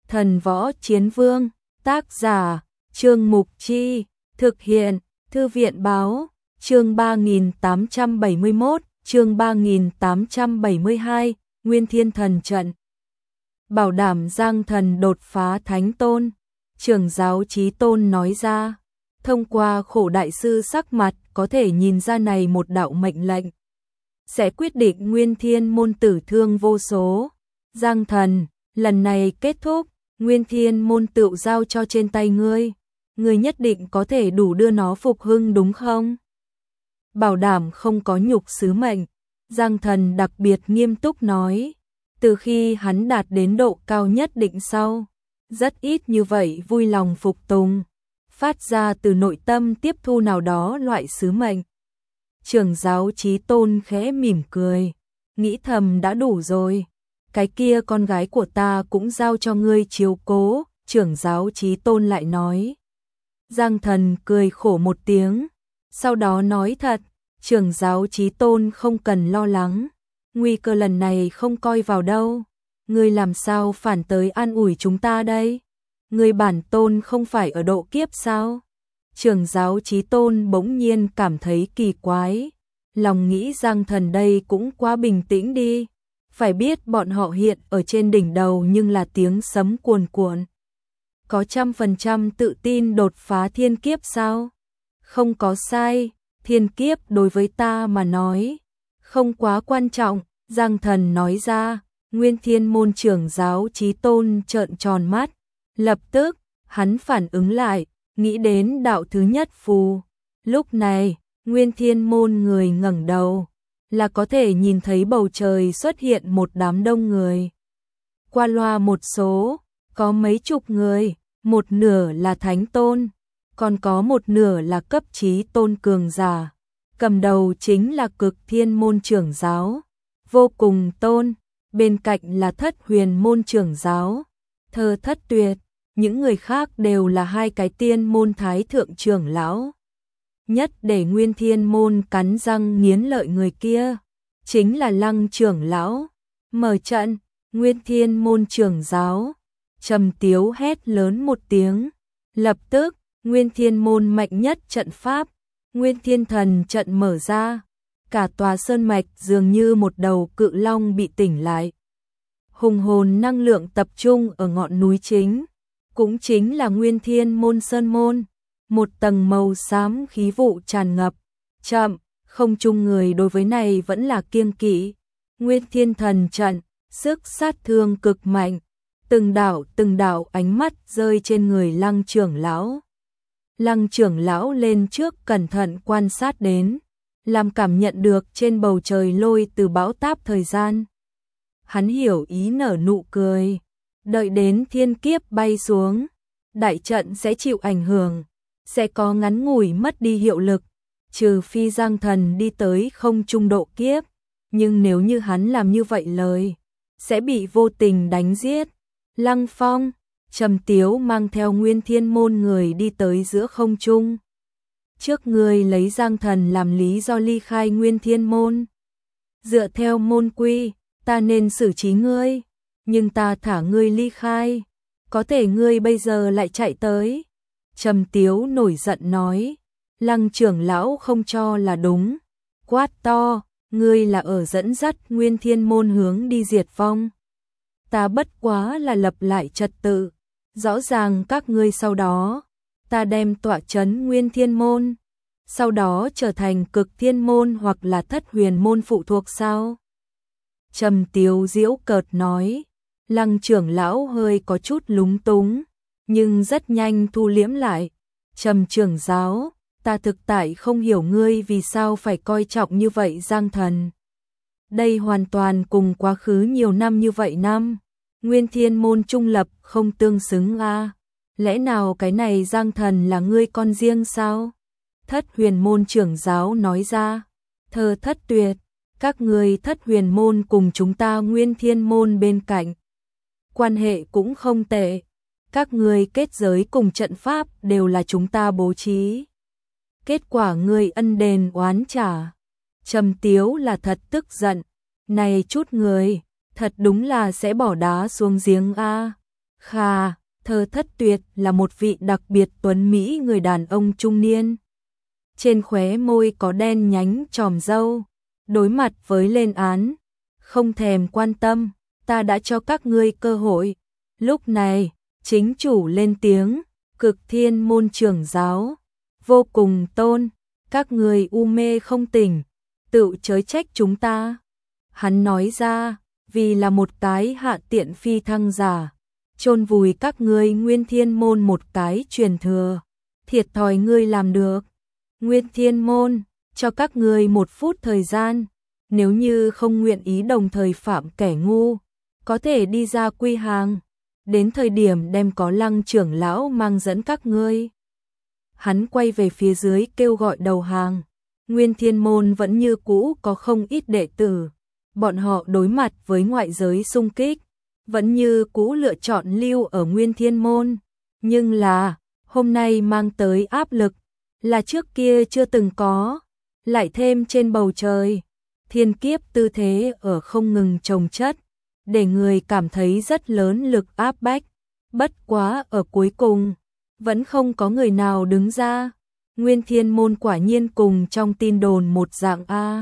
Thần Võ Chiến Vương, tác giả, Trương Mục Chi, thực hiện, Thư viện Báo, chương 3871, chương 3872, Nguyên Thiên Thần Trận. Bảo đảm Giang Thần đột phá Thánh Tôn, trưởng giáo Chí Tôn nói ra. Thông qua Khổ đại sư sắc mặt có thể nhìn ra này một đạo mệnh lệnh sẽ quyết định Nguyên Thiên môn tử thương vô số. Giang Thần, lần này kết thúc, Nguyên Thiên môn tự giao cho trên tay ngươi, ngươi nhất định có thể đủ đưa nó phục hưng đúng không? Bảo đảm không có nhục sứ mệnh, Giang Thần đặc biệt nghiêm túc nói. Từ khi hắn đạt đến độ cao nhất định sau, rất ít như vậy vui lòng phục tùng, phát ra từ nội tâm tiếp thu nào đó loại sứ mệnh. Trưởng giáo Chí Tôn khẽ mỉm cười, nghĩ thầm đã đủ rồi, cái kia con gái của ta cũng giao cho ngươi chiếu cố, trưởng giáo Chí Tôn lại nói. Giang Thần cười khổ một tiếng, sau đó nói thật, trưởng giáo Chí Tôn không cần lo lắng, nguy cơ lần này không coi vào đâu, ngươi làm sao phản tới an ủi chúng ta đây? Ngươi bản tôn không phải ở độ kiếp sao? Trưởng giáo Chí Tôn bỗng nhiên cảm thấy kỳ quái, lòng nghĩ Giang Thần đây cũng quá bình tĩnh đi, phải biết bọn họ hiện ở trên đỉnh đầu nhưng là tiếng sấm cuồn cuộn. Có 100% tự tin đột phá thiên kiếp sao? Không có sai, thiên kiếp đối với ta mà nói, không quá quan trọng, Giang Thần nói ra. Nguyên Thiên môn trưởng giáo Chí Tôn trợn tròn mắt, lập tức, hắn phản ứng lại, nghĩ đến đạo thứ nhất phù. Lúc này, Nguyên Thiên môn người ngẩng đầu, là có thể nhìn thấy bầu trời xuất hiện một đám đông người. Qua loa một số, có mấy chục người, một nửa là Thánh Tôn, còn có một nửa là cấp Chí Tôn cường giả. Cầm đầu chính là Cực Thiên môn trưởng giáo, Vô Cùng Tôn, bên cạnh là Thất Huyền môn trưởng giáo, Thơ Thất Tuyệt, những người khác đều là hai cái tiên môn thái thượng trưởng lão. Nhất để Nguyên Thiên môn cắn răng nghiến lợi người kia, chính là Lăng trưởng lão. Mở trận, Nguyên Thiên môn trưởng giáo Trầm Tiếu hét lớn một tiếng, lập tức, Nguyên Thiên môn mạnh nhất trận pháp, Nguyên Thiên Thần trận mở ra, cả tòa sơn mạch dường như một đầu cự long bị tỉnh lại. Hùng hồn năng lượng tập trung ở ngọn núi chính, cũng chính là Nguyên Thiên môn sơn môn, một tầng màu xám khí vụ tràn ngập. Chậm, không chung người đối với này vẫn là kiêng kỵ. Nguyên Thiên Thần trận, sức sát thương cực mạnh, từng đạo ánh mắt rơi trên người Lăng trưởng lão. Lăng trưởng lão lên trước cẩn thận quan sát đến, làm cảm nhận được trên bầu trời lôi từ bão táp thời gian. Hắn hiểu ý nở nụ cười, đợi đến thiên kiếp bay xuống, đại trận sẽ chịu ảnh hưởng, sẽ có ngắn ngủi mất đi hiệu lực, trừ phi Giang Thần đi tới không trung độ kiếp, nhưng nếu như hắn làm như vậy lời, sẽ bị vô tình đánh giết. Lăng Phong, Trầm Tiếu mang theo Nguyên Thiên môn người đi tới giữa không trung. Trước người lấy Giang Thần làm lý do ly khai Nguyên Thiên môn. Dựa theo môn quy, ta nên xử trí ngươi, nhưng ta thả ngươi ly khai, có thể ngươi bây giờ lại chạy tới. Trầm Tiếu nổi giận nói, Lăng trưởng lão không cho là đúng, quát to, ngươi là ở dẫn dắt Nguyên Thiên môn hướng đi diệt vong. Ta bất quá là lập lại trật tự, rõ ràng các ngươi sau đó, ta đem tọa trấn Nguyên Thiên môn, sau đó trở thành Cực Thiên môn hoặc là Thất Huyền môn phụ thuộc sao? Trầm Tiếu giễu cợt nói, Lăng trưởng lão hơi có chút lúng túng, nhưng rất nhanh thu liễm lại. Trầm trưởng giáo, ta thực tại không hiểu ngươi vì sao phải coi trọng như vậy Giang Thần. Đây hoàn toàn cùng quá khứ nhiều năm như vậy năm, Nguyên Thiên môn trung lập không tương xứng a. Lẽ nào cái này Giang Thần là ngươi con riêng sao? Thất Huyền môn trưởng giáo nói ra. Thơ Thất Tuyệt, các ngươi Thất Huyền môn cùng chúng ta Nguyên Thiên môn bên cạnh, quan hệ cũng không tệ. Các ngươi kết giới cùng trận pháp đều là chúng ta bố trí. Kết quả ngươi ân đền oán trả. Trầm Tiếu là thật tức giận. Này chút người, thật đúng là sẽ bỏ đá xuống giếng a. Khà, Thơ Thất Tuyệt là một vị đặc biệt tuấn mỹ người đàn ông trung niên. Trên khóe môi có đen nhánh chòm râu, đối mặt với lên án, không thèm quan tâm, ta đã cho các ngươi cơ hội. Lúc này, chính chủ lên tiếng, Cực Thiên môn trưởng giáo, Vô Cùng Tôn, các ngươi u mê không tỉnh, tự chới trách chúng ta. Hắn nói ra, vì là một cái hạ tiện phi thăng giả, chôn vùi các ngươi Nguyên Thiên môn một cái truyền thừa, thiệt thòi ngươi làm được. Nguyên Thiên môn, cho các ngươi 1 phút thời gian, nếu như không nguyện ý đồng thời phạm kẻ ngu, có thể đi ra quy hàng, đến thời điểm đem có Lăng trưởng lão mang dẫn các ngươi. Hắn quay về phía dưới kêu gọi đầu hàng. Nguyên Thiên môn vẫn như cũ có không ít đệ tử, bọn họ đối mặt với ngoại giới xung kích, vẫn như cũ lựa chọn lưu ở Nguyên Thiên môn, nhưng là hôm nay mang tới áp lực là trước kia chưa từng có, lại thêm trên bầu trời thiên kiếp tư thế ở không ngừng chồng chất, để người cảm thấy rất lớn lực áp bách. Bất quá ở cuối cùng vẫn không có người nào đứng ra. Nguyên Thiên môn quả nhiên cùng trong tin đồn một dạng a.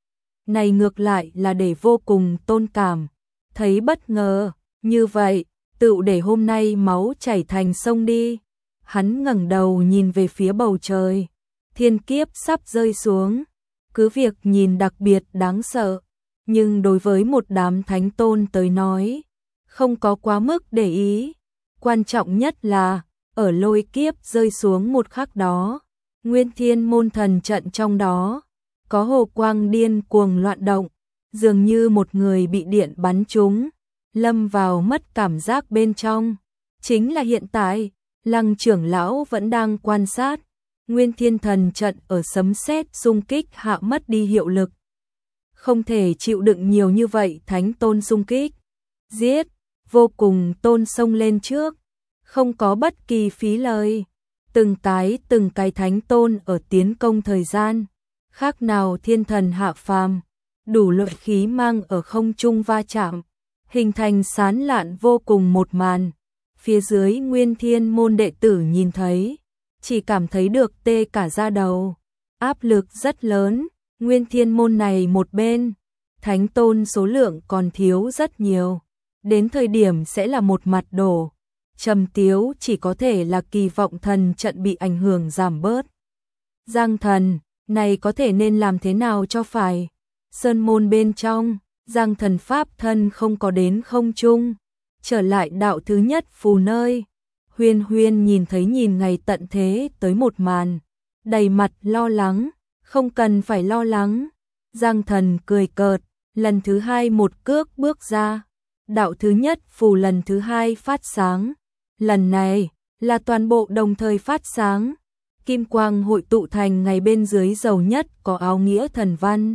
Này ngược lại là để Vô Cùng Tôn cảm thấy bất ngờ, như vậy, tựu để hôm nay máu chảy thành sông đi. Hắn ngẩng đầu nhìn về phía bầu trời, thiên kiếp sắp rơi xuống, cứ việc nhìn đặc biệt đáng sợ, nhưng đối với một đám thánh tôn tới nói, không có quá mức để ý. Quan trọng nhất là, ở lôi kiếp rơi xuống một khắc đó, Nguyên Thiên môn thần trận trong đó, có hồ quang điên cuồng loạn động, dường như một người bị điện bắn trúng, lâm vào mất cảm giác bên trong. Chính là hiện tại, Lăng trưởng lão vẫn đang quan sát, Nguyên Thiên thần trận ở sấm sét xung kích hạ mất đi hiệu lực. Không thể chịu đựng nhiều như vậy thánh tôn xung kích. Giết, Vô Cùng Tôn xông lên trước, không có bất kỳ phí lời. Từng cái thánh tôn ở tiến công thời gian, khác nào thiên thần hạ phàm, đủ lợi khí mang ở không trung va chạm, hình thành sán lạn vô cùng một màn. Phía dưới Nguyên Thiên môn đệ tử nhìn thấy, chỉ cảm thấy được tê cả da đầu, áp lực rất lớn. Nguyên Thiên môn này một bên, thánh tôn số lượng còn thiếu rất nhiều, đến thời điểm sẽ là một mặt đổ. Trầm Tiếu chỉ có thể là kỳ vọng thần trận bị ảnh hưởng giảm bớt. Giang thần, này có thể nên làm thế nào cho phải? Sơn môn bên trong, Giang thần pháp thân không có đến không trung, trở lại đạo thứ nhất phù nơi. Huyên Huyên nhìn thấy nhìn ngày tận thế tới một màn, đầy mặt lo lắng, không cần phải lo lắng. Giang thần cười cợt, lần thứ 2 một cước bước ra, đạo thứ nhất phù lần thứ 2 phát sáng. Lần này là toàn bộ đồng thời phát sáng, kim quang hội tụ thành ngày bên dưới giàu nhất có áo nghĩa thần văn.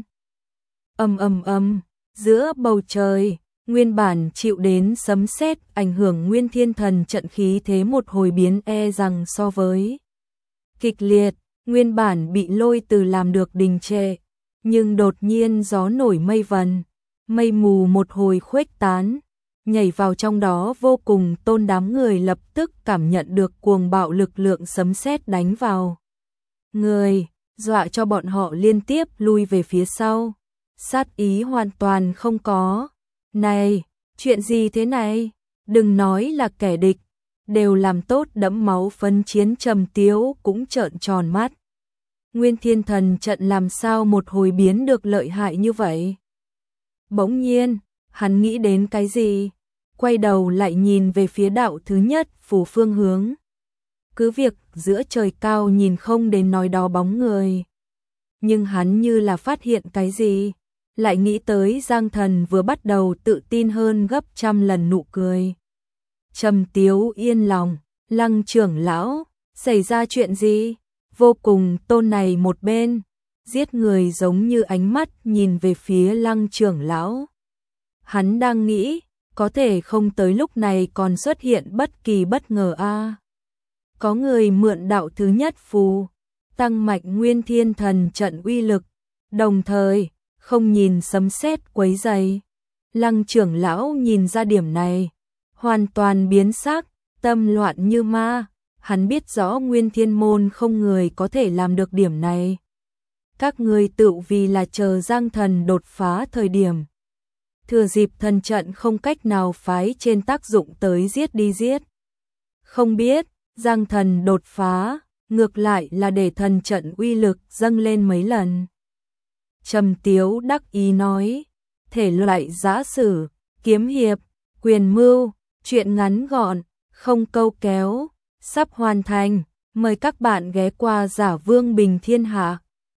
Giữa bầu trời, nguyên bản chịu đến sấm sét ảnh hưởng Nguyên Thiên thần trận khí thế một hồi biến rằng so với kịch liệt, nguyên bản bị lôi từ làm được đình trệ, nhưng đột nhiên gió nổi mây vần, mây mù một hồi khuếch tán. Nhảy vào trong đó Vô Cùng Tôn đám người lập tức cảm nhận được cuồng bạo lực lượng sấm sét đánh vào người, dọa cho bọn họ liên tiếp lui về phía sau. Sát ý hoàn toàn không có. Này, chuyện gì thế này? Đừng nói là kẻ địch, đều làm tốt đẫm máu phấn chiến. Trầm Tiếu cũng trợn tròn mắt. Nguyên Thiên thần trận làm sao một hồi biến được lợi hại như vậy? Bỗng nhiên, hắn nghĩ đến cái gì? Quay đầu lại nhìn về phía đạo thứ nhất phù phương hướng. Cứ việc giữa trời cao nhìn không đến nói đó bóng người, nhưng hắn như là phát hiện cái gì, lại nghĩ tới Giang thần vừa bắt đầu tự tin hơn gấp trăm lần nụ cười. Trầm Tiếu yên lòng, Lăng trưởng lão, xảy ra chuyện gì? Vô Cùng Tôn này một bên, giết người giống như ánh mắt nhìn về phía Lăng trưởng lão. Hắn đang nghĩ, có thể không tới lúc này còn xuất hiện bất kỳ bất ngờ a. Có người mượn đạo thứ nhất phù, tăng mạnh Nguyên Thiên thần trận uy lực, đồng thời không nhìn sấm sét quấy rầy. Lăng trưởng lão nhìn ra điểm này, hoàn toàn biến sắc, tâm loạn như ma. Hắn biết rõ Nguyên Thiên Môn không người có thể làm được điểm này. Các ngươi tự vì là chờ Giang Thần đột phá thời điểm. Thừa dịp thần trận không cách nào phái trên tác dụng tới giết đi giết. Không biết, Giang Thần đột phá, ngược lại là để thần trận uy lực dâng lên mấy lần. Trầm Tiếu đắc ý nói, thể loại giã sử, kiếm hiệp, quyền mưu, truyện ngắn gọn, không câu kéo, sắp hoàn thành, mời các bạn ghé qua Giả Vương Bình Thiên Hạ.